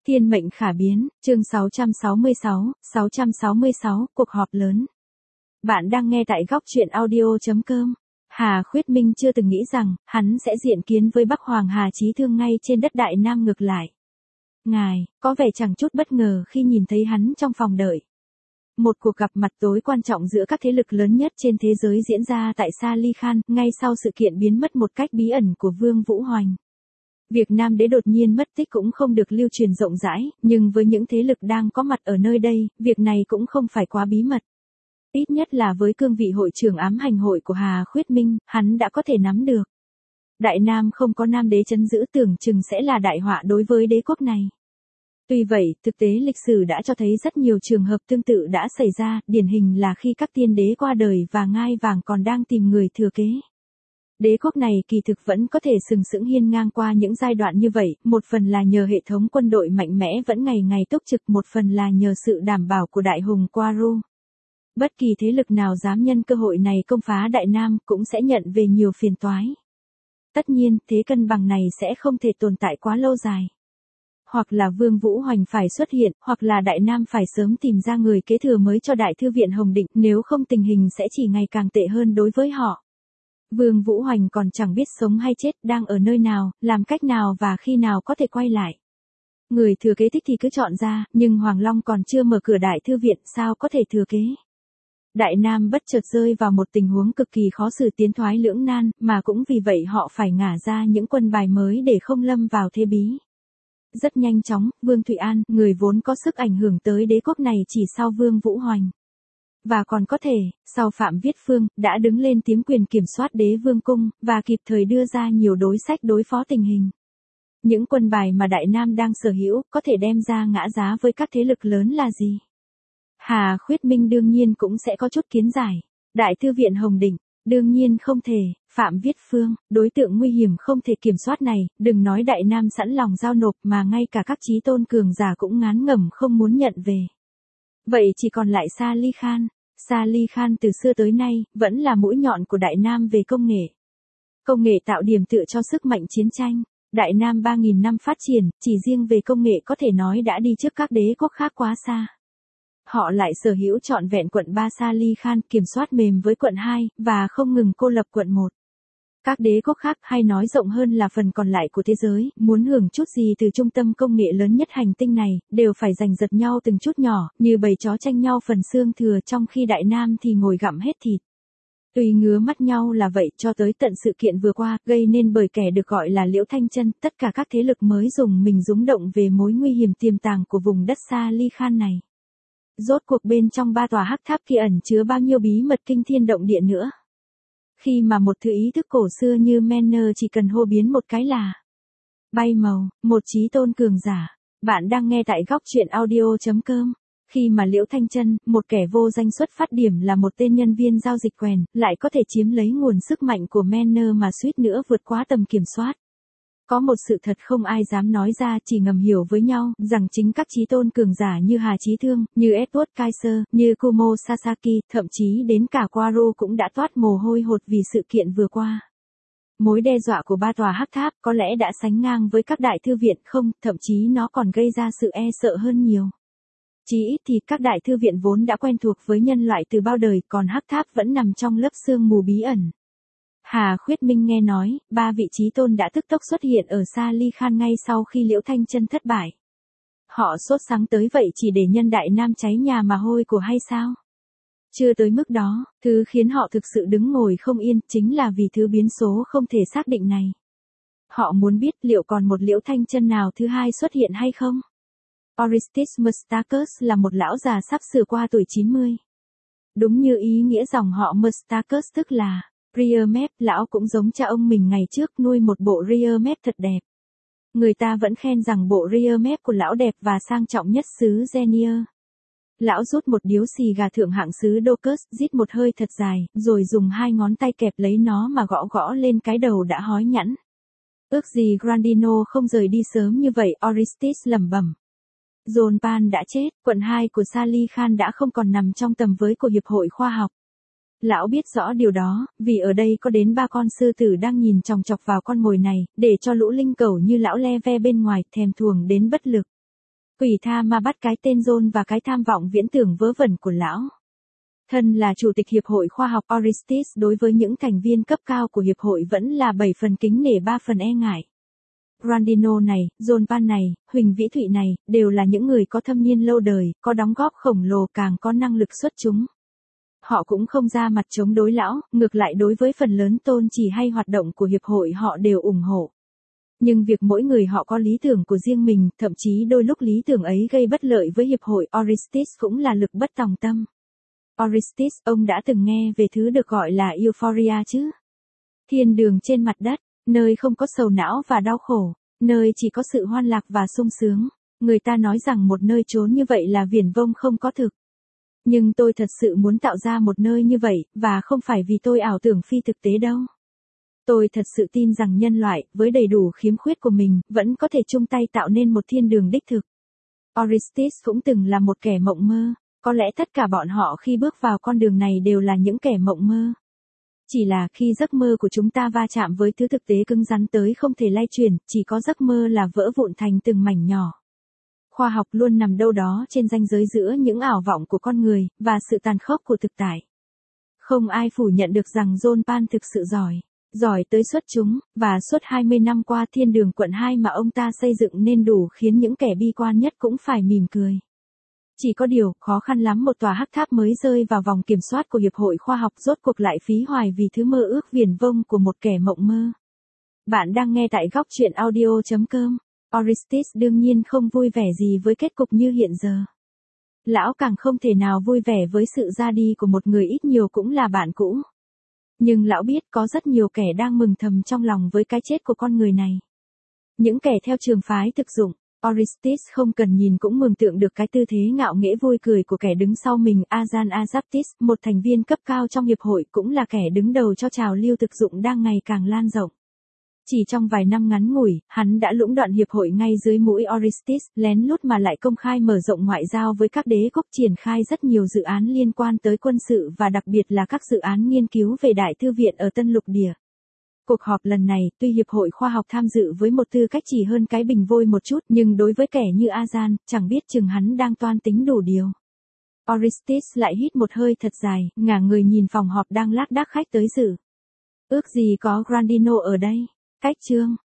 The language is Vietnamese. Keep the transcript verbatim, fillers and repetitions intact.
Thiên mệnh khả biến, chương sáu trăm sáu mươi sáu, sáu trăm sáu mươi sáu, cuộc họp lớn. Bạn đang nghe tại góc truyện audio chấm com. Hà Khuyết Minh chưa từng nghĩ rằng, hắn sẽ diện kiến với Bắc Hoàng Hà Chí Thương ngay trên đất Đại Nam ngược lại. Ngài, có vẻ chẳng chút bất ngờ khi nhìn thấy hắn trong phòng đợi. Một cuộc gặp mặt tối quan trọng giữa các thế lực lớn nhất trên thế giới diễn ra tại Salih Khan, ngay sau sự kiện biến mất một cách bí ẩn của Vương Vũ Hoành. Việc Nam đế đột nhiên mất tích cũng không được lưu truyền rộng rãi, nhưng với những thế lực đang có mặt ở nơi đây, việc này cũng không phải quá bí mật. Ít nhất là với cương vị hội trưởng ám hành hội của Hà Khuyết Minh, hắn đã có thể nắm được. Đại Nam không có Nam đế trấn giữ tưởng chừng sẽ là đại họa đối với đế quốc này. Tuy vậy, thực tế lịch sử đã cho thấy rất nhiều trường hợp tương tự đã xảy ra, điển hình là khi các tiên đế qua đời và ngai vàng còn đang tìm người thừa kế. Đế quốc này kỳ thực vẫn có thể sừng sững hiên ngang qua những giai đoạn như vậy, một phần là nhờ hệ thống quân đội mạnh mẽ vẫn ngày ngày túc trực, một phần là nhờ sự đảm bảo của đại hùng Quaru. Bất kỳ thế lực nào dám nhân cơ hội này công phá Đại Nam cũng sẽ nhận về nhiều phiền toái. Tất nhiên, thế cân bằng này sẽ không thể tồn tại quá lâu dài. Hoặc là Vương Vũ Hoành phải xuất hiện, hoặc là Đại Nam phải sớm tìm ra người kế thừa mới cho Đại Thư viện Hồng Định, nếu không tình hình sẽ chỉ ngày càng tệ hơn đối với họ. Vương Vũ Hoành còn chẳng biết sống hay chết, đang ở nơi nào, làm cách nào và khi nào có thể quay lại. Người thừa kế thích thì cứ chọn ra, nhưng Hoàng Long còn chưa mở cửa Đại Thư viện, sao có thể thừa kế. Đại Nam bất chợt rơi vào một tình huống cực kỳ khó xử, tiến thoái lưỡng nan, mà cũng vì vậy họ phải ngả ra những quân bài mới để không lâm vào thế bí. Rất nhanh chóng, Vương Thụy An, người vốn có sức ảnh hưởng tới đế quốc này chỉ sau Vương Vũ Hoành. Và còn có thể, sau Phạm Viết Phương, đã đứng lên tiếm quyền kiểm soát đế vương cung, và kịp thời đưa ra nhiều đối sách đối phó tình hình. Những quân bài mà Đại Nam đang sở hữu, có thể đem ra ngã giá với các thế lực lớn là gì? Hà Khuyết Minh đương nhiên cũng sẽ có chút kiến giải. Đại Thư viện Hồng Định, đương nhiên không thể. Phạm Viết Phương, đối tượng nguy hiểm không thể kiểm soát này, đừng nói Đại Nam sẵn lòng giao nộp mà ngay cả các chí tôn cường giả cũng ngán ngẩm không muốn nhận về. Vậy chỉ còn lại Salih Khan. Salih Khan từ xưa tới nay, vẫn là mũi nhọn của Đại Nam về công nghệ. Công nghệ tạo điểm tựa cho sức mạnh chiến tranh. Đại Nam ba nghìn năm phát triển, chỉ riêng về công nghệ có thể nói đã đi trước các đế quốc khác quá xa. Họ lại sở hữu trọn vẹn quận ba Salih Khan, kiểm soát mềm với quận hai, và không ngừng cô lập quận một. Các đế quốc khác, hay nói rộng hơn là phần còn lại của thế giới, muốn hưởng chút gì từ trung tâm công nghệ lớn nhất hành tinh này, đều phải giành giật nhau từng chút nhỏ, như bầy chó tranh nhau phần xương thừa, trong khi Đại Nam thì ngồi gặm hết thịt. Tùy ngứa mắt nhau là vậy, cho tới tận sự kiện vừa qua, gây nên bởi kẻ được gọi là Liễu Thanh Chân, tất cả các thế lực mới dùng mình rúng động về mối nguy hiểm tiềm tàng của vùng đất Salih Khan này. Rốt cuộc bên trong ba tòa hắc tháp kia ẩn chứa bao nhiêu bí mật kinh thiên động địa nữa. Khi mà một thứ ý thức cổ xưa như Manner chỉ cần hô biến một cái là bay màu, một chí tôn cường giả. Bạn đang nghe tại góc truyện audio chấm com. Khi mà Liễu Thanh Chân, một kẻ vô danh xuất phát điểm là một tên nhân viên giao dịch quèn, lại có thể chiếm lấy nguồn sức mạnh của Manner mà suýt nữa vượt quá tầm kiểm soát. Có một sự thật không ai dám nói ra, chỉ ngầm hiểu với nhau, rằng chính các chí tôn cường giả như Hà Chí Thương, như Edward Kaiser, như Kumo Sasaki, thậm chí đến cả Quaru cũng đã toát mồ hôi hột vì sự kiện vừa qua. Mối đe dọa của ba tòa hắc tháp có lẽ đã sánh ngang với các đại thư viện không, thậm chí nó còn gây ra sự e sợ hơn nhiều. Chỉ ít thì các đại thư viện vốn đã quen thuộc với nhân loại từ bao đời, còn hắc tháp vẫn nằm trong lớp sương mù bí ẩn. Hà Khuyết Minh nghe nói, ba vị chí tôn đã tức tốc xuất hiện ở Salih Khan ngay sau khi Liễu Thanh Chân thất bại. Họ sốt sắng tới vậy chỉ để nhân Đại Nam cháy nhà mà hôi của hay sao? Chưa tới mức đó, thứ khiến họ thực sự đứng ngồi không yên chính là vì thứ biến số không thể xác định này. Họ muốn biết liệu còn một Liễu Thanh Chân nào thứ hai xuất hiện hay không? Orestes Mustakis là một lão già sắp sửa qua tuổi chín mươi. Đúng như ý nghĩa dòng họ Mustakis tức là Riemep, lão cũng giống cha ông mình ngày trước nuôi một bộ Riemep thật đẹp. Người ta vẫn khen rằng bộ Riemep của lão đẹp và sang trọng nhất xứ Genier. Lão rút một điếu xì gà thượng hạng xứ Docus, rít một hơi thật dài, rồi dùng hai ngón tay kẹp lấy nó mà gõ gõ lên cái đầu đã hói nhẵn. Ước gì Grandino không rời đi sớm như vậy, Orestes lẩm bẩm. John Pan đã chết, quận hai của Salih Khan đã không còn nằm trong tầm với của Hiệp hội Khoa học. Lão biết rõ điều đó, vì ở đây có đến ba con sư tử đang nhìn chòng chọc vào con mồi này, để cho lũ linh cẩu như lão le ve bên ngoài, thèm thuồng đến bất lực. Quỷ tha ma bắt cái tên John và cái tham vọng viễn tưởng vớ vẩn của lão. Thân là chủ tịch Hiệp hội Khoa học Orestes đối với những thành viên cấp cao của Hiệp hội vẫn là bảy phần kính nể ba phần e ngại. Grandino này, John Pan này, Huỳnh Vĩ Thụy này, đều là những người có thâm niên lâu đời, có đóng góp khổng lồ càng có năng lực xuất chúng. Họ cũng không ra mặt chống đối lão, ngược lại đối với phần lớn tôn chỉ hay hoạt động của Hiệp hội họ đều ủng hộ. Nhưng việc mỗi người họ có lý tưởng của riêng mình, thậm chí đôi lúc lý tưởng ấy gây bất lợi với Hiệp hội Orestes cũng là lực bất tòng tâm. Orestes, ông đã từng nghe về thứ được gọi là Euphoria chứ? Thiên đường trên mặt đất, nơi không có sầu não và đau khổ, nơi chỉ có sự hoan lạc và sung sướng. Người ta nói rằng một nơi chốn như vậy là viển vông không có thực. Nhưng tôi thật sự muốn tạo ra một nơi như vậy, và không phải vì tôi ảo tưởng phi thực tế đâu. Tôi thật sự tin rằng nhân loại, với đầy đủ khiếm khuyết của mình, vẫn có thể chung tay tạo nên một thiên đường đích thực. Orestes cũng từng là một kẻ mộng mơ, có lẽ tất cả bọn họ khi bước vào con đường này đều là những kẻ mộng mơ. Chỉ là khi giấc mơ của chúng ta va chạm với thứ thực tế cứng rắn tới không thể lay chuyển, chỉ có giấc mơ là vỡ vụn thành từng mảnh nhỏ. Khoa học luôn nằm đâu đó trên ranh giới giữa những ảo vọng của con người, và sự tàn khốc của thực tại. Không ai phủ nhận được rằng John Pan thực sự giỏi. Giỏi tới xuất chúng, và suốt hai mươi năm qua thiên đường quận hai mà ông ta xây dựng nên đủ khiến những kẻ bi quan nhất cũng phải mỉm cười. Chỉ có điều, khó khăn lắm một tòa hắc tháp mới rơi vào vòng kiểm soát của Hiệp hội Khoa học rốt cuộc lại phí hoài vì thứ mơ ước viển vông của một kẻ mộng mơ. Bạn đang nghe tại góc truyện audio chấm com. Orestes đương nhiên không vui vẻ gì với kết cục như hiện giờ. Lão càng không thể nào vui vẻ với sự ra đi của một người ít nhiều cũng là bạn cũ. Nhưng lão biết có rất nhiều kẻ đang mừng thầm trong lòng với cái chết của con người này. Những kẻ theo trường phái thực dụng, Orestes không cần nhìn cũng mường tượng được cái tư thế ngạo nghễ vui cười của kẻ đứng sau mình. Azan Azaptis, một thành viên cấp cao trong hiệp hội cũng là kẻ đứng đầu cho trào lưu thực dụng đang ngày càng lan rộng. Chỉ trong vài năm ngắn ngủi, hắn đã lũng đoạn hiệp hội ngay dưới mũi Orestes, lén lút mà lại công khai mở rộng ngoại giao với các đế quốc, triển khai rất nhiều dự án liên quan tới quân sự và đặc biệt là các dự án nghiên cứu về đại thư viện ở Tân Lục Địa. Cuộc họp lần này, tuy Hiệp hội Khoa học tham dự với một tư cách chỉ hơn cái bình vôi một chút, nhưng đối với kẻ như Azan, chẳng biết chừng hắn đang toan tính đủ điều. Orestes lại hít một hơi thật dài, ngả người nhìn phòng họp đang lác đác khách tới dự. Ước gì có Grandino ở đây. Cách chương